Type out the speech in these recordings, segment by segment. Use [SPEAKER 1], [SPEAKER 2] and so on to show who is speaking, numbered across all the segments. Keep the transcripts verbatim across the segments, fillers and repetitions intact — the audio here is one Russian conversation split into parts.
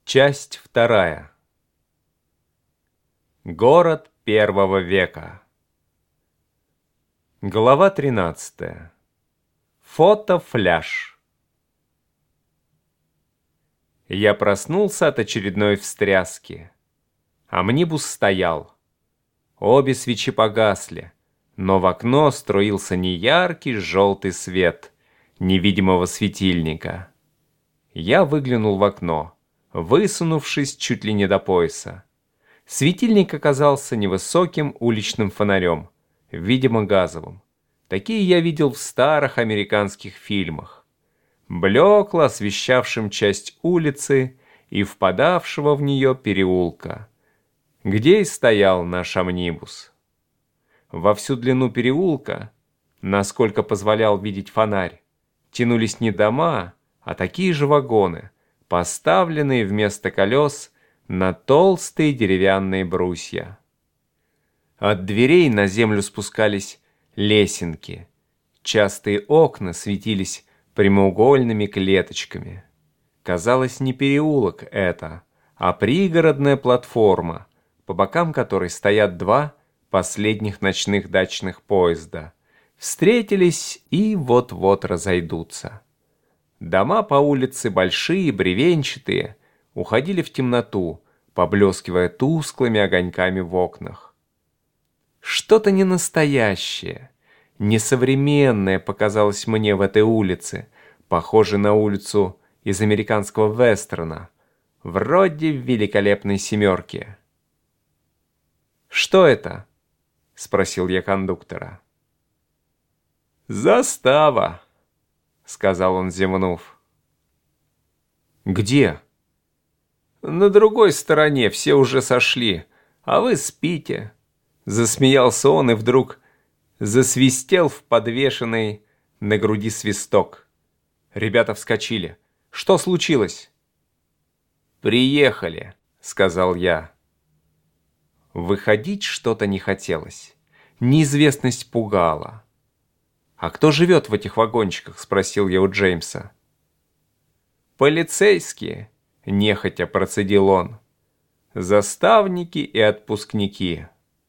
[SPEAKER 1] Часть вторая. Город первого века. Глава тринадцатая. Фото-фляж. Я проснулся от очередной встряски. Амнибус стоял. Обе свечи погасли, но в окно струился неяркий желтый свет невидимого светильника. Я выглянул в окно, высунувшись чуть ли не до пояса. Светильник оказался невысоким уличным фонарем, видимо газовым. Такие я видел в старых американских фильмах, блекло освещавшим часть улицы и впадавшего в нее переулка, где и стоял наш амнибус. Во всю длину переулка, насколько позволял видеть фонарь, тянулись не дома, а такие же вагоны, поставленные вместо колес на толстые деревянные брусья. От дверей на землю спускались лесенки. Частые окна светились прямоугольными клеточками. Казалось, не переулок это, а пригородная платформа, по бокам которой стоят два последних ночных дачных поезда. Встретились и вот-вот разойдутся. Дома по улице, большие, бревенчатые, уходили в темноту, поблескивая тусклыми огоньками в окнах. Что-то ненастоящее, несовременное показалось мне в этой улице, похоже на улицу из американского вестерна, вроде «Великолепной семерки». «Что это?» — спросил я кондуктора. «Застава», — сказал он, зевнув. «Где?» «На другой стороне, все уже сошли, а вы спите», — засмеялся он и вдруг засвистел в подвешенный на груди свисток. Ребята вскочили. «Что случилось?» «Приехали», — сказал я. Выходить что-то не хотелось. Неизвестность пугала. «А кто живет в этих вагончиках?» — спросил я у Джеймса. «Полицейские», — нехотя процедил он. «Заставники и отпускники».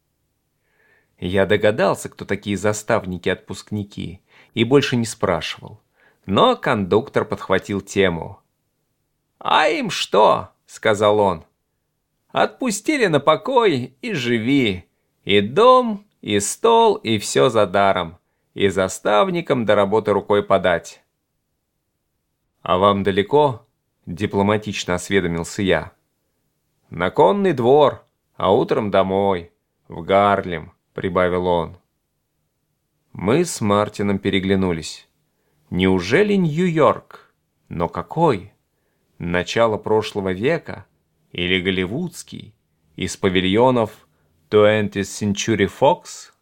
[SPEAKER 1] Я догадался, кто такие заставники-отпускники, и больше не спрашивал. Но кондуктор подхватил тему. «А им что?» — сказал он. «Отпустили на покой и живи. И дом, и стол, и все за даром. И заставникам до работы рукой подать». «А вам далеко?» — дипломатично осведомился я. «На конный двор, а утром домой, в Гарлем», — прибавил он. Мы с Мартином переглянулись. Неужели Нью-Йорк? Но какой? Начало прошлого века? Или голливудский? Из павильонов twentieth Century Fox?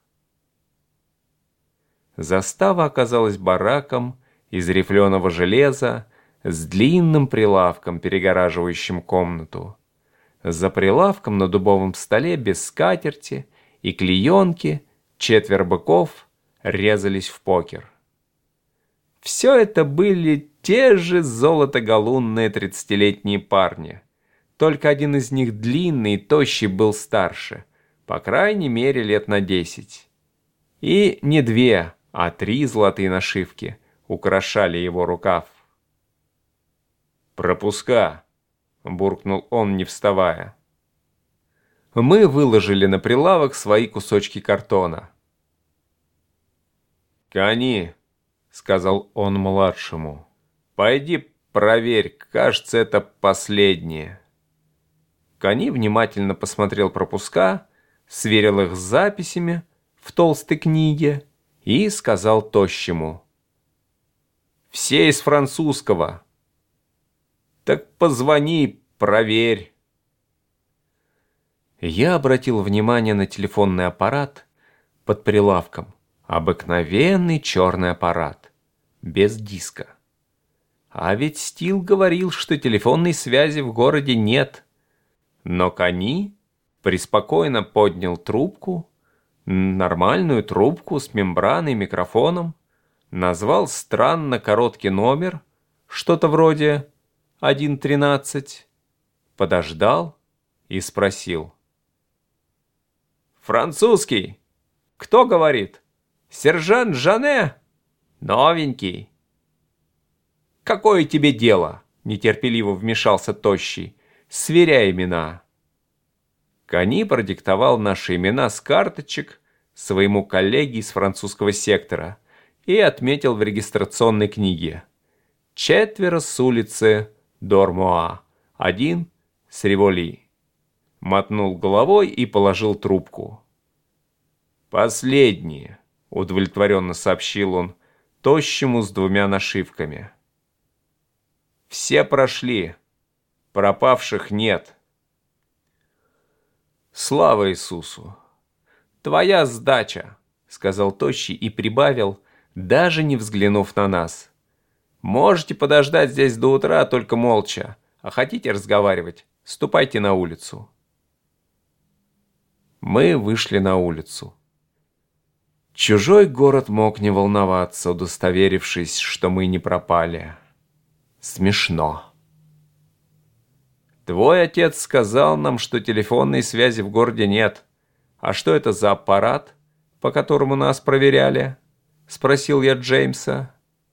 [SPEAKER 1] Застава оказалась бараком из рифленого железа с длинным прилавком, перегораживающим комнату. За прилавком на дубовом столе без скатерти и клеенки четверо быков резались в покер. Все это были те же золотогалунные тридцатилетние парни. Только один из них длинный и тощий был старше, по крайней мере лет на десять. И не две, а три золотые нашивки украшали его рукав. «Пропуска!» — буркнул он, не вставая. Мы выложили на прилавок свои кусочки картона. «Кони!» — сказал он младшему. «Пойди проверь, кажется, это последнее». Кони внимательно посмотрел пропуска, сверил их с записями в толстой книге и сказал тощему: «Все из французского». «Так позвони, проверь». Я обратил внимание на телефонный аппарат под прилавком. Обыкновенный черный аппарат, без диска. А ведь Стил говорил, что телефонной связи в городе нет. Но Кони преспокойно поднял трубку, нормальную трубку с мембраной и микрофоном, назвал странно короткий номер, что-то вроде один тринадцать, подождал и спросил. «Французский? Кто говорит? Сержант Жане? Новенький». «Какое тебе дело?» — нетерпеливо вмешался Тощий. «Сверяй имена». Кони продиктовал наши имена с карточек своему коллеге из французского сектора и отметил в регистрационной книге. Четверо с улицы Дормуа, один с Риволи. Мотнул головой и положил трубку. «Последние», — удовлетворенно сообщил он Тощему с двумя нашивками. «Все прошли. Пропавших нет». «Слава Иисусу! Твоя сдача», — сказал Тощий и прибавил, даже не взглянув на нас. «Можете подождать здесь до утра, только молча, а хотите разговаривать, ступайте на улицу». Мы вышли на улицу. Чужой город мог не волноваться, удостоверившись, что мы не пропали. Смешно. «Твой отец сказал нам, что телефонной связи в городе нет. А что это за аппарат, по которому нас проверяли?» — спросил я Джеймса.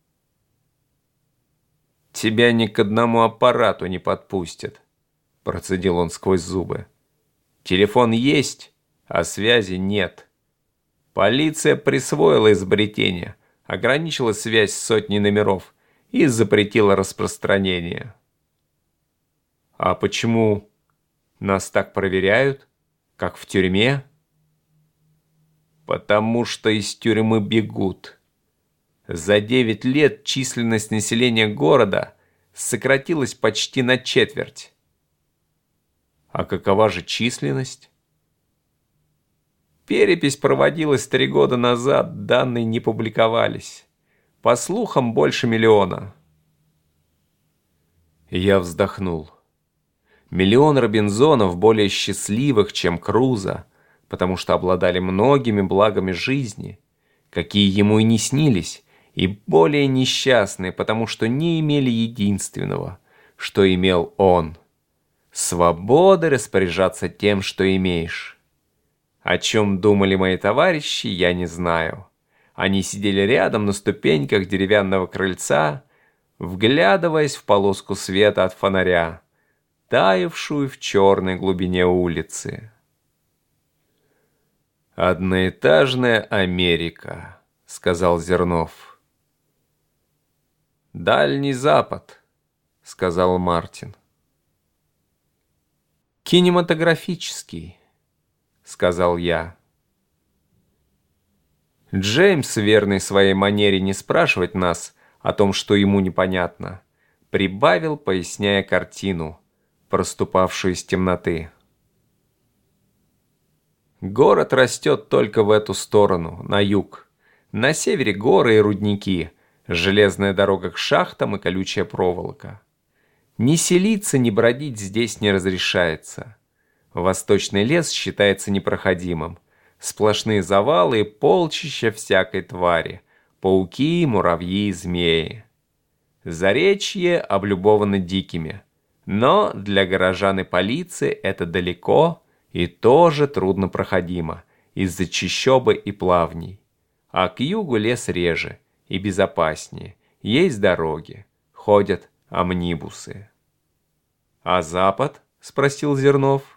[SPEAKER 1] «Тебя ни к одному аппарату не подпустят», — процедил он сквозь зубы. «Телефон есть, а связи нет. Полиция присвоила изобретение, ограничила связь с сотней номеров и запретила распространение». «А почему нас так проверяют, как в тюрьме?» «Потому что из тюрьмы бегут. За девять лет численность населения города сократилась почти на четверть». «А какова же численность?» «Перепись проводилась три года назад, данные не публиковались. По слухам, больше миллиона». Я вздохнул. Миллион Робинзонов более счастливых, чем Крузо, потому что обладали многими благами жизни, какие ему и не снились, и более несчастные, потому что не имели единственного, что имел он — свободы распоряжаться тем, что имеешь. О чем думали мои товарищи, я не знаю. Они сидели рядом на ступеньках деревянного крыльца, вглядываясь в полоску света от фонаря, таявшую в черной глубине улицы. «Одноэтажная Америка», — сказал Зернов. «Дальний Запад», — сказал Мартин. «Кинематографический», — сказал я. Джеймс, верный своей манере не спрашивать нас о том, что ему непонятно, прибавил, поясняя картину, проступавшую из темноты. Город растет только в эту сторону, на юг. На севере горы и рудники, железная дорога к шахтам и колючая проволока. Ни селиться, ни бродить здесь не разрешается. Восточный лес считается непроходимым. Сплошные завалы и полчища всякой твари, пауки, муравьи и змеи. Заречье облюбовано дикими. Но для горожан и полиции это далеко и тоже труднопроходимо из-за чащобы и плавней. А к югу лес реже и безопаснее. Есть дороги, ходят амнибусы. «А запад?» — спросил Зернов.